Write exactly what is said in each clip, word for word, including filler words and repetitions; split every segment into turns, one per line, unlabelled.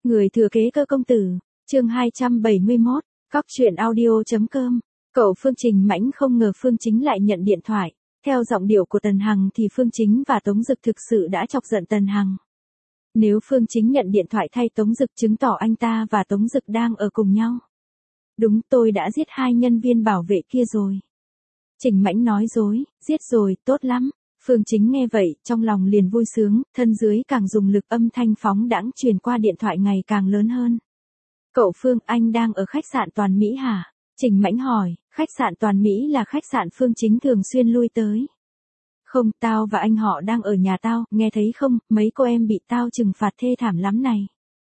Người thừa kế Cơ công tử, chương hai trăm bảy mươi mốt, cóc truyện audio.com. Cậu Phương Trình Mãnh không ngờ Phương Chính lại nhận điện thoại. Theo giọng điệu của Tần Hằng thì Phương Chính và Tống Dực thực sự đã chọc giận Tần Hằng. Nếu Phương Chính nhận điện thoại thay Tống Dực chứng tỏ anh ta và Tống Dực đang ở cùng nhau. Đúng, tôi đã giết hai nhân viên bảo vệ kia rồi. Trình Mãnh nói dối, giết rồi, tốt lắm. Phương Chính nghe vậy, trong lòng liền vui sướng, thân dưới càng dùng lực, âm thanh phóng đãng truyền qua điện thoại ngày càng lớn hơn. Cậu Phương, anh đang ở khách sạn Toàn Mỹ hả? Trình Mãnh hỏi, khách sạn Toàn Mỹ là khách sạn Phương Chính thường xuyên lui tới. Không, tao và anh họ đang ở nhà tao, nghe thấy không, mấy cô em bị tao trừng phạt thê thảm lắm này.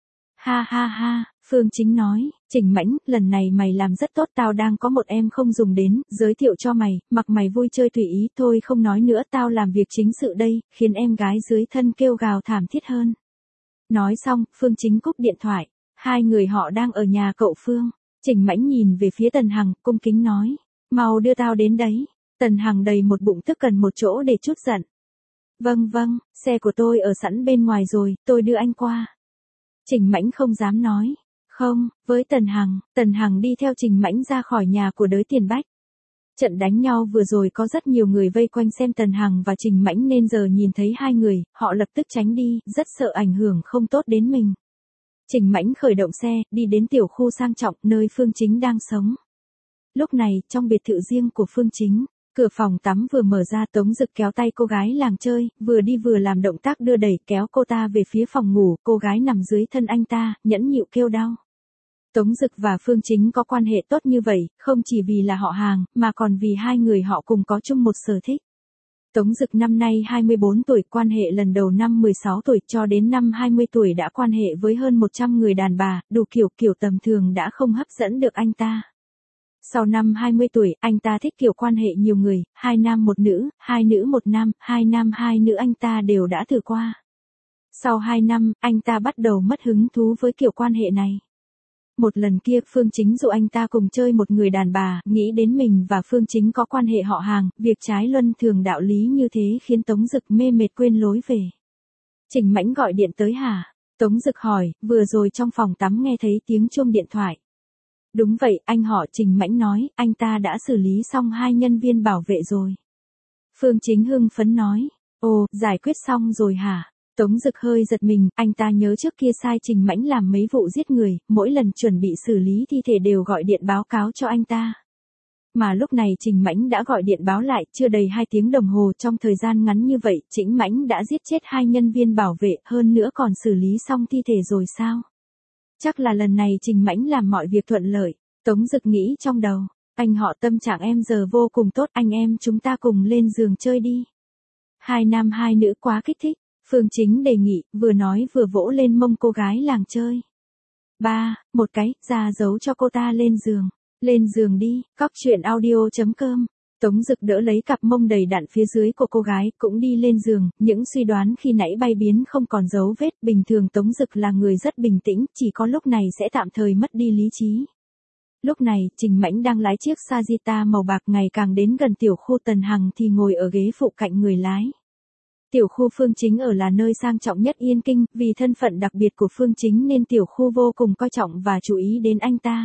Ha ha ha, Phương Chính nói, Trình Mãnh, lần này mày làm rất tốt, tao đang có một em không dùng đến, giới thiệu cho mày, mặc mày vui chơi tùy ý, thôi không nói nữa, tao làm việc chính sự đây, khiến em gái dưới thân kêu gào thảm thiết hơn. Nói xong, Phương Chính cúp điện thoại, hai người họ đang ở nhà cậu Phương. Trình Mãnh nhìn về phía Tần Hằng, cung kính nói, mau đưa tao đến đấy. Tần Hằng đầy một bụng tức cần một chỗ để trút giận. Vâng vâng, xe của tôi ở sẵn bên ngoài rồi, tôi đưa anh qua. Trình Mãnh không dám nói. Không, với Tần Hằng, Tần Hằng đi theo Trình Mãnh ra khỏi nhà của Đới Tiền Bách. Trận đánh nhau vừa rồi có rất nhiều người vây quanh xem Tần Hằng và Trình Mãnh nên giờ nhìn thấy hai người, họ lập tức tránh đi, rất sợ ảnh hưởng không tốt đến mình. Trình Mãnh khởi động xe, đi đến tiểu khu sang trọng, nơi Phương Chính đang sống. Lúc này, trong biệt thự riêng của Phương Chính, cửa phòng tắm vừa mở ra, Tống Dực kéo tay cô gái làng chơi, vừa đi vừa làm động tác đưa đẩy kéo cô ta về phía phòng ngủ, cô gái nằm dưới thân anh ta, nhẫn nhịu kêu đau. Tống Dực và Phương Chính có quan hệ tốt như vậy, không chỉ vì là họ hàng, mà còn vì hai người họ cùng có chung một sở thích. Tống Dực năm nay hai mươi bốn tuổi, quan hệ lần đầu năm mười sáu tuổi, cho đến năm hai mươi tuổi đã quan hệ với hơn một trăm người đàn bà, đủ kiểu kiểu tầm thường đã không hấp dẫn được anh ta. Sau năm hai mươi tuổi, anh ta thích kiểu quan hệ nhiều người, hai nam một nữ, hai nữ một nam, hai nam hai nữ anh ta đều đã thử qua. Sau hai năm, anh ta bắt đầu mất hứng thú với kiểu quan hệ này. Một lần kia Phương Chính dụ anh ta cùng chơi một người đàn bà, nghĩ đến mình và Phương Chính có quan hệ họ hàng, việc trái luân thường đạo lý như thế khiến Tống Dực mê mệt quên lối về. Trình Mãnh gọi điện tới hả? Tống Dực hỏi, vừa rồi trong phòng tắm nghe thấy tiếng chuông điện thoại. Đúng vậy, anh họ. Trình Mãnh nói, anh ta đã xử lý xong hai nhân viên bảo vệ rồi. Phương Chính hưng phấn nói, ồ, giải quyết xong rồi hả? Tống Dực hơi giật mình, anh ta nhớ trước kia sai Trình Mãnh làm mấy vụ giết người, mỗi lần chuẩn bị xử lý thi thể đều gọi điện báo cáo cho anh ta. Mà lúc này Trình Mãnh đã gọi điện báo lại, chưa đầy hai tiếng đồng hồ, trong thời gian ngắn như vậy, Trình Mãnh đã giết chết hai nhân viên bảo vệ, hơn nữa còn xử lý xong thi thể rồi sao? Chắc là lần này Trình Mãnh làm mọi việc thuận lợi. Tống Dực nghĩ trong đầu, anh họ tâm trạng em giờ vô cùng tốt, anh em chúng ta cùng lên giường chơi đi. Hai nam hai nữ quá kích thích. Phương Chính đề nghị, vừa nói vừa vỗ lên mông cô gái làng chơi. Ba, một cái, ra giấu cho cô ta lên giường. Lên giường đi, cóc truyện audio.com. Tống Dực đỡ lấy cặp mông đầy đặn phía dưới của cô gái, cũng đi lên giường, những suy đoán khi nãy bay biến không còn dấu vết, bình thường Tống Dực là người rất bình tĩnh, chỉ có lúc này sẽ tạm thời mất đi lý trí. Lúc này, Trình Mãnh đang lái chiếc Sagitta màu bạc ngày càng đến gần tiểu khu Tần Hằng thì ngồi ở ghế phụ cạnh người lái. Tiểu khu Phương Chính ở là nơi sang trọng nhất Yên Kinh, vì thân phận đặc biệt của Phương Chính nên tiểu khu vô cùng coi trọng và chú ý đến anh ta.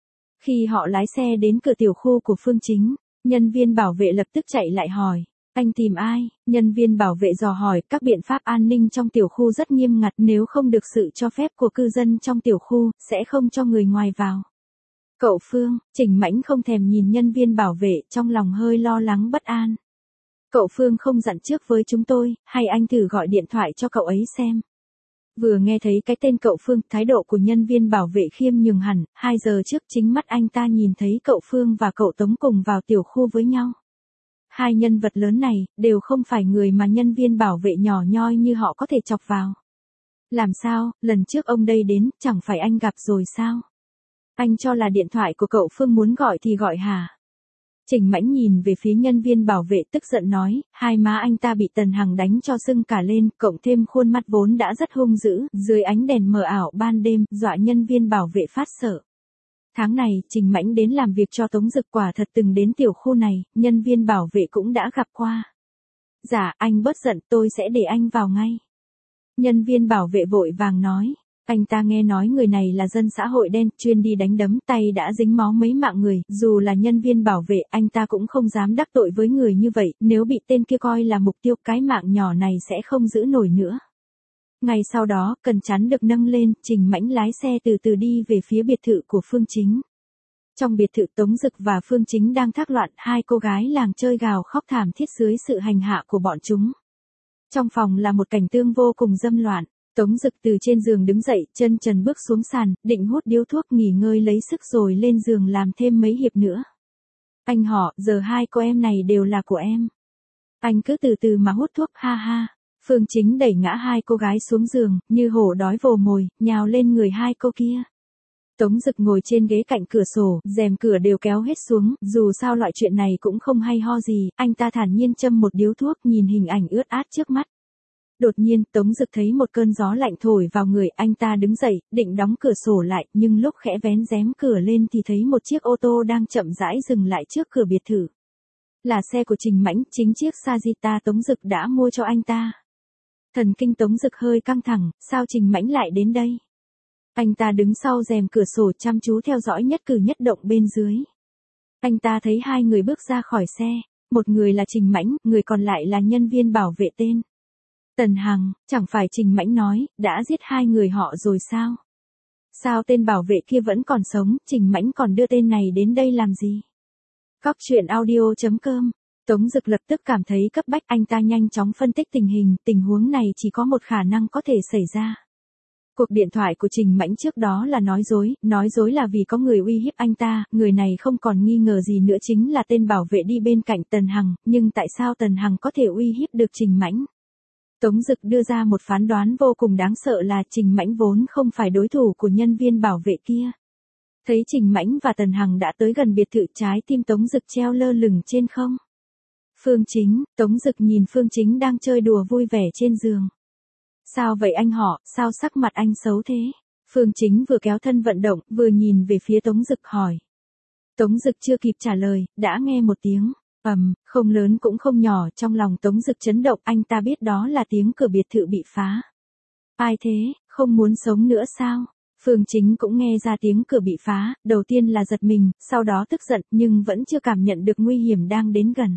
Khi họ lái xe đến cửa tiểu khu của Phương Chính, nhân viên bảo vệ lập tức chạy lại hỏi, anh tìm ai? Nhân viên bảo vệ dò hỏi, các biện pháp an ninh trong tiểu khu rất nghiêm ngặt, nếu không được sự cho phép của cư dân trong tiểu khu, sẽ không cho người ngoài vào. Cậu Phương, Trình Mãnh không thèm nhìn nhân viên bảo vệ, trong lòng hơi lo lắng bất an. Cậu Phương không dặn trước với chúng tôi, hay anh thử gọi điện thoại cho cậu ấy xem. Vừa nghe thấy cái tên cậu Phương, thái độ của nhân viên bảo vệ khiêm nhường hẳn, hai giờ trước chính mắt anh ta nhìn thấy cậu Phương và cậu Tống cùng vào tiểu khu với nhau. Hai nhân vật lớn này, đều không phải người mà nhân viên bảo vệ nhỏ nhoi như họ có thể chọc vào. Làm sao, lần trước ông đây đến, chẳng phải anh gặp rồi sao? Anh cho là điện thoại của cậu Phương muốn gọi thì gọi hả? Trình Mãnh nhìn về phía nhân viên bảo vệ tức giận nói, hai má anh ta bị Tần Hằng đánh cho sưng cả lên, cộng thêm khuôn mắt vốn đã rất hung dữ, dưới ánh đèn mờ ảo ban đêm, dọa nhân viên bảo vệ phát sợ. Tháng này, Trình Mãnh đến làm việc cho Tống Dực, quả thật từng đến tiểu khu này, nhân viên bảo vệ cũng đã gặp qua. Dạ, anh bớt giận, tôi sẽ để anh vào ngay. Nhân viên bảo vệ vội vàng nói, Anh ta nghe nói người này là dân xã hội đen, chuyên đi đánh đấm, tay đã dính máu mấy mạng người, dù là nhân viên bảo vệ, anh ta cũng không dám đắc tội với người như vậy, nếu bị tên kia coi là mục tiêu, cái mạng nhỏ này sẽ không giữ nổi nữa. Ngày sau đó, cần chắn được nâng lên, Trình Mãnh lái xe từ từ đi về phía biệt thự của Phương Chính. Trong biệt thự Tống Dực và Phương Chính đang thác loạn, hai cô gái làng chơi gào khóc thảm thiết dưới sự hành hạ của bọn chúng. Trong phòng là một cảnh tượng vô cùng dâm loạn. Tống Dực từ trên giường đứng dậy, chân trần bước xuống sàn, định hút điếu thuốc nghỉ ngơi lấy sức rồi lên giường làm thêm mấy hiệp nữa. Anh họ, giờ hai cô em này đều là của em. Anh cứ từ từ mà hút thuốc, ha ha. Phương Chính đẩy ngã hai cô gái xuống giường, như hổ đói vồ mồi, nhào lên người hai cô kia. Tống Dực ngồi trên ghế cạnh cửa sổ, rèm cửa đều kéo hết xuống, dù sao loại chuyện này cũng không hay ho gì, anh ta thản nhiên châm một điếu thuốc nhìn hình ảnh ướt át trước mắt. Đột nhiên, Tống Dực thấy một cơn gió lạnh thổi vào người, anh ta đứng dậy, định đóng cửa sổ lại, nhưng lúc khẽ vén rèm cửa lên thì thấy một chiếc ô tô đang chậm rãi dừng lại trước cửa biệt thự. Là xe của Trình Mãnh, chính chiếc Sagita Tống Dực đã mua cho anh ta. Thần kinh Tống Dực hơi căng thẳng, sao Trình Mãnh lại đến đây? Anh ta đứng sau rèm cửa sổ chăm chú theo dõi nhất cử nhất động bên dưới. Anh ta thấy hai người bước ra khỏi xe, một người là Trình Mãnh, người còn lại là nhân viên bảo vệ tên Tần Hằng. Chẳng phải Trình Mãnh nói, đã giết hai người họ rồi sao? Sao tên bảo vệ kia vẫn còn sống, Trình Mãnh còn đưa tên này đến đây làm gì? Cóc truyện audio chấm com. Tống Dực lập tức cảm thấy cấp bách, anh ta nhanh chóng phân tích tình hình, tình huống này chỉ có một khả năng có thể xảy ra. Cuộc điện thoại của Trình Mãnh trước đó là nói dối, nói dối là vì có người uy hiếp anh ta, người này không còn nghi ngờ gì nữa chính là tên bảo vệ đi bên cạnh Tần Hằng, nhưng tại sao Tần Hằng có thể uy hiếp được Trình Mãnh? Tống Dực đưa ra một phán đoán vô cùng đáng sợ là Trình Mãnh vốn không phải đối thủ của nhân viên bảo vệ kia. Thấy Trình Mãnh và Tần Hằng đã tới gần biệt thự, trái tim Tống Dực treo lơ lửng trên không. Phương Chính, Tống Dực nhìn Phương Chính đang chơi đùa vui vẻ trên giường. Sao vậy anh họ, sao sắc mặt anh xấu thế? Phương Chính vừa kéo thân vận động, vừa nhìn về phía Tống Dực hỏi. Tống Dực chưa kịp trả lời, đã nghe một tiếng ầm, không lớn cũng không nhỏ, trong lòng Tống Dực chấn động, anh ta biết đó là tiếng cửa biệt thự bị phá. Ai thế, không muốn sống nữa sao? Phương Chính cũng nghe ra tiếng cửa bị phá, đầu tiên là giật mình, sau đó tức giận, nhưng vẫn chưa cảm nhận được nguy hiểm đang đến gần.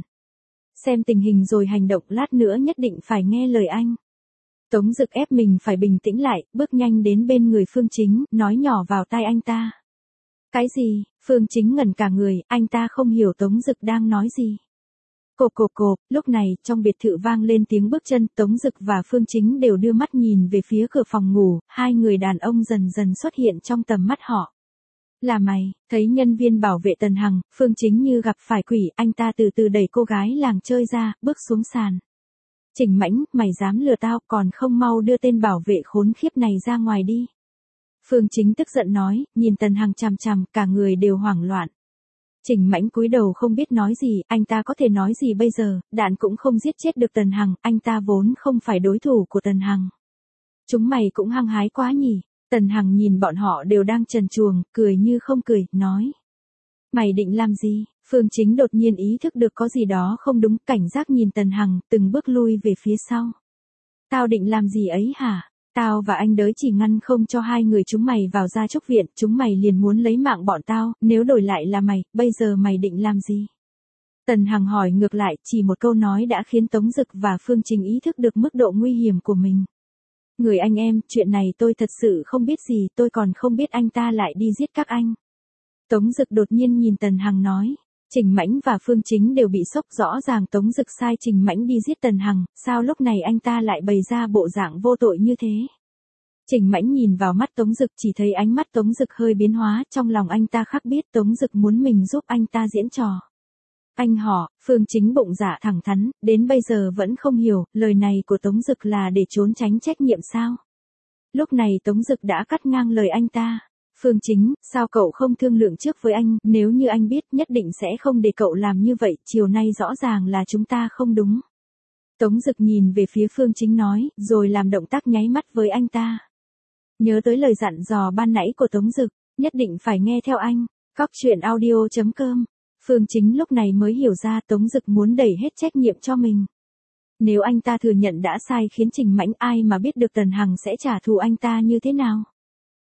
Xem tình hình rồi hành động, lát nữa nhất định phải nghe lời anh. Tống Dực ép mình phải bình tĩnh lại, bước nhanh đến bên người Phương Chính, nói nhỏ vào tai anh ta. Cái gì? Phương Chính ngẩn cả người, anh ta không hiểu Tống Dực đang nói gì. Cộp cộp cộp, lúc này, trong biệt thự vang lên tiếng bước chân, Tống Dực và Phương Chính đều đưa mắt nhìn về phía cửa phòng ngủ, hai người đàn ông dần dần xuất hiện trong tầm mắt họ. Là mày, thấy nhân viên bảo vệ Tần Hằng, Phương Chính như gặp phải quỷ, anh ta từ từ đẩy cô gái làng chơi ra, bước xuống sàn. Trình Mãnh, mày dám lừa tao, còn không mau đưa tên bảo vệ khốn khiếp này ra ngoài đi. Phương Chính tức giận nói, nhìn Tần Hằng chằm chằm, cả người đều hoảng loạn. Trình Mãnh cúi đầu không biết nói gì, anh ta có thể nói gì bây giờ, đạn cũng không giết chết được Tần Hằng, anh ta vốn không phải đối thủ của Tần Hằng. Chúng mày cũng hăng hái quá nhỉ? Tần Hằng nhìn bọn họ đều đang trần truồng, cười như không cười, nói. Mày định làm gì? Phương Chính đột nhiên ý thức được có gì đó không đúng, cảnh giác nhìn Tần Hằng, từng bước lui về phía sau. Tao định làm gì ấy hả? Tao và anh đới chỉ ngăn không cho hai người chúng mày vào gia chúc viện, chúng mày liền muốn lấy mạng bọn tao, nếu đổi lại là mày, bây giờ mày định làm gì? Tần Hằng hỏi ngược lại, chỉ một câu nói đã khiến Tống Dực và Phương Chính ý thức được mức độ nguy hiểm của mình. Người anh em, chuyện này tôi thật sự không biết gì, tôi còn không biết anh ta lại đi giết các anh. Tống Dực đột nhiên nhìn Tần Hằng nói. Trình Mãnh và Phương Chính đều bị sốc, rõ ràng Tống Dực sai Trình Mãnh đi giết Tần Hằng, sao lúc này anh ta lại bày ra bộ dạng vô tội như thế? Trình Mãnh nhìn vào mắt Tống Dực, chỉ thấy ánh mắt Tống Dực hơi biến hóa, trong lòng anh ta khắc biết Tống Dực muốn mình giúp anh ta diễn trò. Anh họ, Phương Chính bụng dạ thẳng thắn, đến bây giờ vẫn không hiểu, lời này của Tống Dực là để trốn tránh trách nhiệm sao? Lúc này Tống Dực đã cắt ngang lời anh ta. Phương Chính, sao cậu không thương lượng trước với anh, nếu như anh biết nhất định sẽ không để cậu làm như vậy, chiều nay rõ ràng là chúng ta không đúng. Tống Dực nhìn về phía Phương Chính nói, rồi làm động tác nháy mắt với anh ta. Nhớ tới lời dặn dò ban nãy của Tống Dực, nhất định phải nghe theo anh. Cóc truyện audio chấm com. Phương Chính lúc này mới hiểu ra Tống Dực muốn đẩy hết trách nhiệm cho mình. Nếu anh ta thừa nhận đã sai khiến Trình Mãnh, ai mà biết được Tần Hằng sẽ trả thù anh ta như thế nào.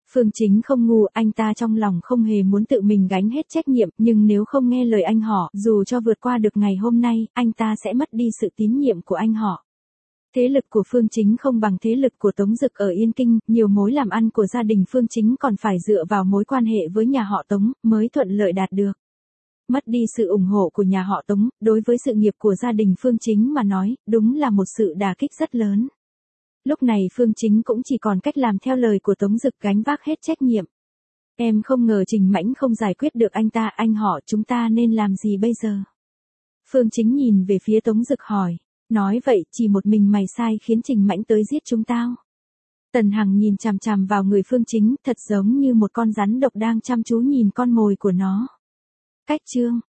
Phương Chính không ngu, anh ta trong lòng không hề muốn tự mình gánh hết trách nhiệm, nhưng nếu không nghe lời anh họ, dù cho vượt qua được ngày hôm nay, anh ta sẽ mất đi sự tín nhiệm của anh họ. Thế lực của Phương Chính không bằng thế lực của Tống Dực ở Yên Kinh, nhiều mối làm ăn của gia đình Phương Chính còn phải dựa vào mối quan hệ với nhà họ Tống, mới thuận lợi đạt được. Mất đi sự ủng hộ của nhà họ Tống, đối với sự nghiệp của gia đình Phương Chính mà nói, đúng là một sự đả kích rất lớn. Lúc này Phương Chính cũng chỉ còn cách làm theo lời của Tống Dực, gánh vác hết trách nhiệm. Em không ngờ Trình Mãnh không giải quyết được anh ta, anh họ, chúng ta nên làm gì bây giờ? Phương Chính nhìn về phía Tống Dực hỏi. Nói vậy, chỉ một mình mày sai khiến Trình Mãnh tới giết chúng tao. Tần Hằng nhìn chằm chằm vào người Phương Chính, thật giống như một con rắn độc đang chăm chú nhìn con mồi của nó. Cách chương